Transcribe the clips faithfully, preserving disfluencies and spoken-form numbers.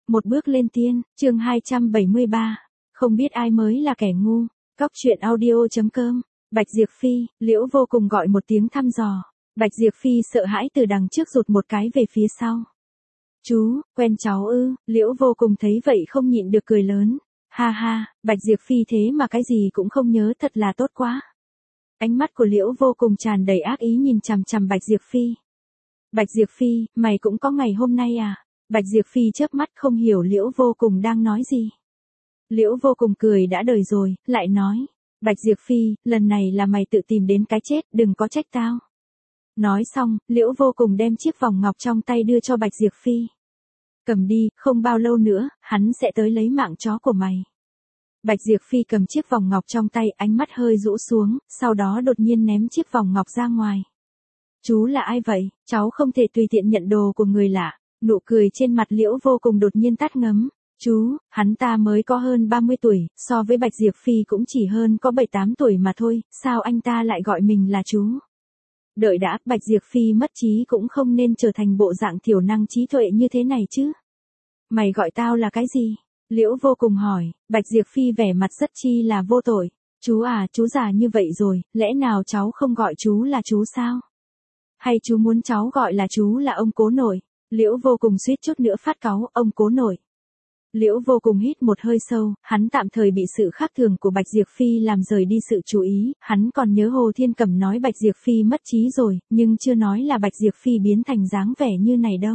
Một bước lên tiên, chương hai trăm bảy mươi ba. Không biết ai mới là kẻ ngu. Cóc truyện audio.com. Bạch Diệp Phi, Liễu Vô Cùng gọi một tiếng thăm dò. Bạch Diệp Phi sợ hãi từ đằng trước rụt một cái về phía sau. Chú, quen cháu ư? Liễu Vô Cùng thấy vậy không nhịn được cười lớn. Ha ha, Bạch Diệp Phi thế mà cái gì cũng không nhớ, thật là tốt quá. Ánh mắt của Liễu Vô Cùng tràn đầy ác ý nhìn chằm chằm Bạch Diệp Phi. Bạch Diệp Phi, mày cũng có ngày hôm nay à? Bạch Diệp Phi chớp mắt không hiểu Liễu Vô Cùng đang nói gì. Liễu Vô Cùng cười đã đời rồi, lại nói. Bạch Diệp Phi, lần này là mày tự tìm đến cái chết, đừng có trách tao. Nói xong, Liễu Vô Cùng đem chiếc vòng ngọc trong tay đưa cho Bạch Diệp Phi. Cầm đi, không bao lâu nữa, hắn sẽ tới lấy mạng chó của mày. Bạch Diệp Phi cầm chiếc vòng ngọc trong tay, ánh mắt hơi rũ xuống, sau đó đột nhiên ném chiếc vòng ngọc ra ngoài. Chú là ai vậy? Cháu không thể tùy tiện nhận đồ của người lạ. Nụ cười trên mặt Liễu Vô Cùng đột nhiên tắt ngấm. Chú, hắn ta mới có hơn ba mươi tuổi, so với Bạch Diệp Phi cũng chỉ hơn có bảy tám tuổi mà thôi, sao anh ta lại gọi mình là chú? Đợi đã, Bạch Diệp Phi mất trí cũng không nên trở thành bộ dạng thiểu năng trí tuệ như thế này chứ. Mày gọi tao là cái gì? Liễu Vô Cùng hỏi. Bạch Diệp Phi vẻ mặt rất chi là vô tội. Chú à, chú già như vậy rồi, lẽ nào cháu không gọi chú là chú sao? Hay chú muốn cháu gọi là chú là ông cố nội? Liễu Vô Cùng suýt chút nữa phát cáu, ông cố nội. Liễu Vô Cùng hít một hơi sâu, hắn tạm thời bị sự khác thường của Bạch Diệp Phi làm rời đi sự chú ý, hắn còn nhớ Hồ Thiên Cẩm nói Bạch Diệp Phi mất trí rồi, nhưng chưa nói là Bạch Diệp Phi biến thành dáng vẻ như này đâu.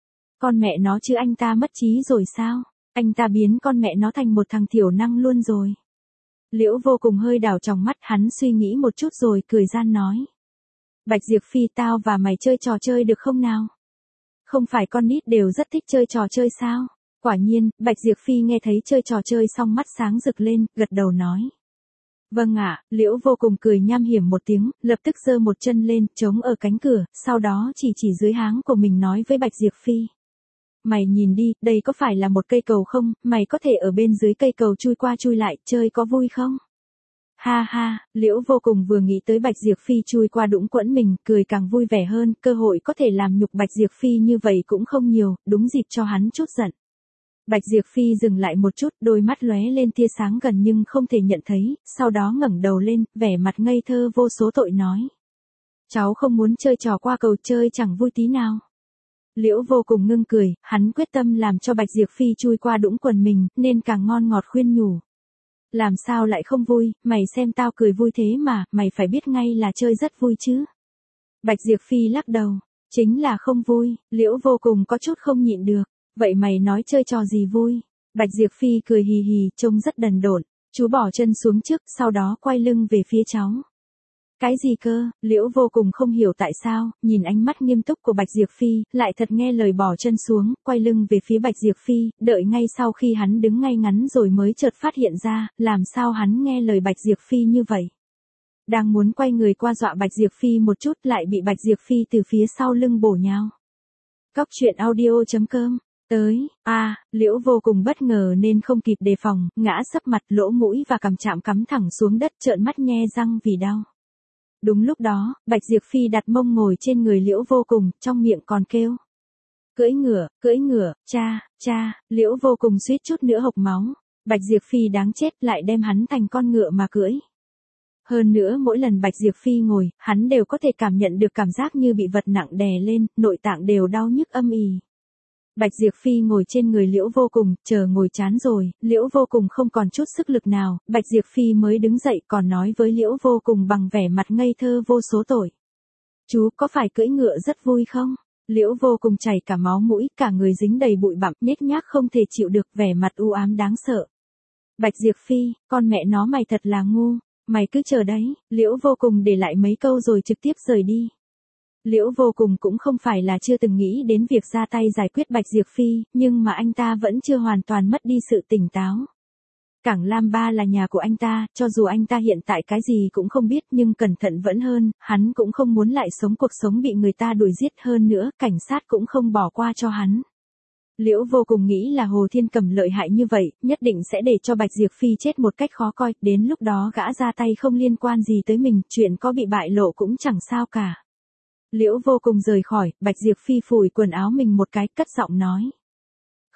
Con mẹ nó chứ anh ta mất trí rồi sao? Anh ta biến con mẹ nó thành một thằng thiểu năng luôn rồi. Liễu Vô Cùng hơi đảo tròng mắt, hắn suy nghĩ một chút rồi cười gian nói. Bạch Diệp Phi, tao và mày chơi trò chơi được không nào? Không phải con nít đều rất thích chơi trò chơi sao? Quả nhiên, Bạch Diệp Phi nghe thấy chơi trò chơi xong mắt sáng rực lên, gật đầu nói. Vâng ạ, Liễu Vô Cùng cười nham hiểm một tiếng, lập tức giơ một chân lên, chống ở cánh cửa, sau đó chỉ chỉ dưới háng của mình nói với Bạch Diệp Phi. Mày nhìn đi, đây có phải là một cây cầu không, mày có thể ở bên dưới cây cầu chui qua chui lại, chơi có vui không? Ha ha, Liễu Vô Cùng vừa nghĩ tới Bạch Diệp Phi chui qua đũng quẫn mình, cười càng vui vẻ hơn, cơ hội có thể làm nhục Bạch Diệp Phi như vậy cũng không nhiều, đúng dịp cho hắn chút giận. Bạch Diệp Phi dừng lại một chút, đôi mắt lóe lên tia sáng gần nhưng không thể nhận thấy, sau đó ngẩng đầu lên, vẻ mặt ngây thơ vô số tội nói. Cháu không muốn chơi trò qua cầu, chơi chẳng vui tí nào. Liễu Vô Cùng ngưng cười, hắn quyết tâm làm cho Bạch Diệp Phi chui qua đũng quần mình, nên càng ngon ngọt khuyên nhủ. Làm sao lại không vui, mày xem tao cười vui thế mà, mày phải biết ngay là chơi rất vui chứ. Bạch Diệp Phi lắc đầu, chính là không vui. Liễu Vô Cùng có chút không nhịn được. Vậy mày nói chơi trò gì vui? Bạch Diệp Phi cười hì hì, trông rất đần độn. Chú bỏ chân xuống trước, sau đó quay lưng về phía cháu. Cái gì cơ? Liễu Vô Cùng không hiểu tại sao, nhìn ánh mắt nghiêm túc của Bạch Diệp Phi, lại thật nghe lời bỏ chân xuống, quay lưng về phía Bạch Diệp Phi, đợi ngay sau khi hắn đứng ngay ngắn rồi mới chợt phát hiện ra, làm sao hắn nghe lời Bạch Diệp Phi như vậy. Đang muốn quay người qua dọa Bạch Diệp Phi một chút lại bị Bạch Diệp Phi từ phía sau lưng bổ nhào. Cóc truyện audio.com. Tới, a à, Liễu Vô Cùng bất ngờ nên không kịp đề phòng, ngã sấp mặt, lỗ mũi và cằm chạm cắm thẳng xuống đất, trợn mắt nhe răng vì đau. Đúng lúc đó, Bạch Diệp Phi đặt mông ngồi trên người Liễu Vô Cùng, trong miệng còn kêu. Cưỡi ngựa, cưỡi ngựa, cha, cha, Liễu Vô Cùng suýt chút nữa hộc máu. Bạch Diệp Phi đáng chết lại đem hắn thành con ngựa mà cưỡi. Hơn nữa mỗi lần Bạch Diệp Phi ngồi, hắn đều có thể cảm nhận được cảm giác như bị vật nặng đè lên, nội tạng đều đau nhức âm ỉ. Bạch Diệp Phi ngồi trên người Liễu Vô Cùng, chờ ngồi chán rồi, Liễu Vô Cùng không còn chút sức lực nào, Bạch Diệp Phi mới đứng dậy còn nói với Liễu Vô Cùng bằng vẻ mặt ngây thơ vô số tội. Chú có phải cưỡi ngựa rất vui không? Liễu Vô Cùng chảy cả máu mũi, cả người dính đầy bụi bặm, nhếch nhác không thể chịu được, vẻ mặt u ám đáng sợ. Bạch Diệp Phi, con mẹ nó mày thật là ngu, mày cứ chờ đấy. Liễu Vô Cùng để lại mấy câu rồi trực tiếp rời đi. Liễu Vô Cùng cũng không phải là chưa từng nghĩ đến việc ra tay giải quyết Bạch Diệp Phi, nhưng mà anh ta vẫn chưa hoàn toàn mất đi sự tỉnh táo. Cảng Lam Ba là nhà của anh ta, cho dù anh ta hiện tại cái gì cũng không biết nhưng cẩn thận vẫn hơn, hắn cũng không muốn lại sống cuộc sống bị người ta đuổi giết, hơn nữa, cảnh sát cũng không bỏ qua cho hắn. Liễu Vô Cùng nghĩ là Hồ Thiên Cẩm lợi hại như vậy, nhất định sẽ để cho Bạch Diệp Phi chết một cách khó coi, đến lúc đó gã ra tay không liên quan gì tới mình, chuyện có bị bại lộ cũng chẳng sao cả. Liễu Vô Cùng rời khỏi, Bạch Diệp Phi phủi quần áo mình một cái, cất giọng nói.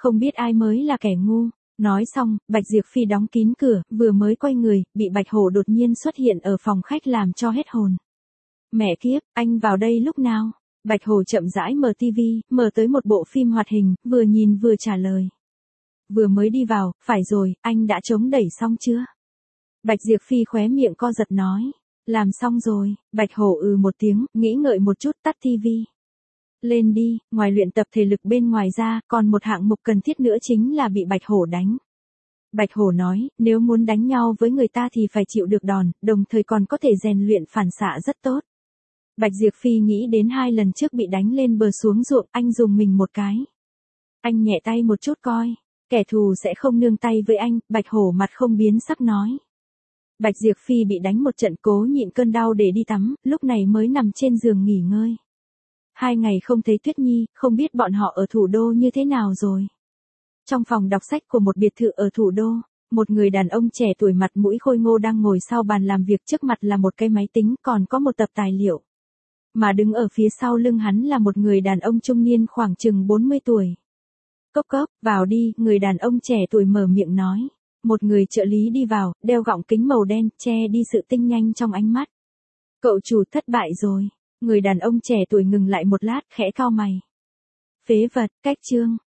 Không biết ai mới là kẻ ngu. Nói xong, Bạch Diệp Phi đóng kín cửa, vừa mới quay người, bị Bạch Hổ đột nhiên xuất hiện ở phòng khách làm cho hết hồn. Mẹ kiếp, anh vào đây lúc nào? Bạch Hổ chậm rãi mở tivi, mở tới một bộ phim hoạt hình, vừa nhìn vừa trả lời. Vừa mới đi vào, phải rồi, anh đã chống đẩy xong chưa? Bạch Diệp Phi khóe miệng co giật nói. Làm xong rồi, Bạch Hổ ừ một tiếng, nghĩ ngợi một chút tắt tivi. Lên đi, ngoài luyện tập thể lực bên ngoài ra, còn một hạng mục cần thiết nữa chính là bị Bạch Hổ đánh. Bạch Hổ nói, nếu muốn đánh nhau với người ta thì phải chịu được đòn, đồng thời còn có thể rèn luyện phản xạ rất tốt. Bạch Diệp Phi nghĩ đến hai lần trước bị đánh lên bờ xuống ruộng, anh dùng mình một cái. Anh nhẹ tay một chút coi, kẻ thù sẽ không nương tay với anh, Bạch Hổ mặt không biến sắc nói. Bạch Diệp Phi bị đánh một trận cố nhịn cơn đau để đi tắm, lúc này mới nằm trên giường nghỉ ngơi. Hai ngày không thấy Tuyết Nhi, không biết bọn họ ở thủ đô như thế nào rồi. Trong phòng đọc sách của một biệt thự ở thủ đô, một người đàn ông trẻ tuổi mặt mũi khôi ngô đang ngồi sau bàn làm việc, trước mặt là một cái máy tính, còn có một tập tài liệu. Mà đứng ở phía sau lưng hắn là một người đàn ông trung niên khoảng chừng bốn mươi tuổi. Cốc cốc, vào đi, người đàn ông trẻ tuổi mở miệng nói. Một người trợ lý đi vào, đeo gọng kính màu đen, che đi sự tinh nhanh trong ánh mắt. Cậu chủ thất bại rồi. Người đàn ông trẻ tuổi ngừng lại một lát, khẽ cau mày. Phế vật, cách chương.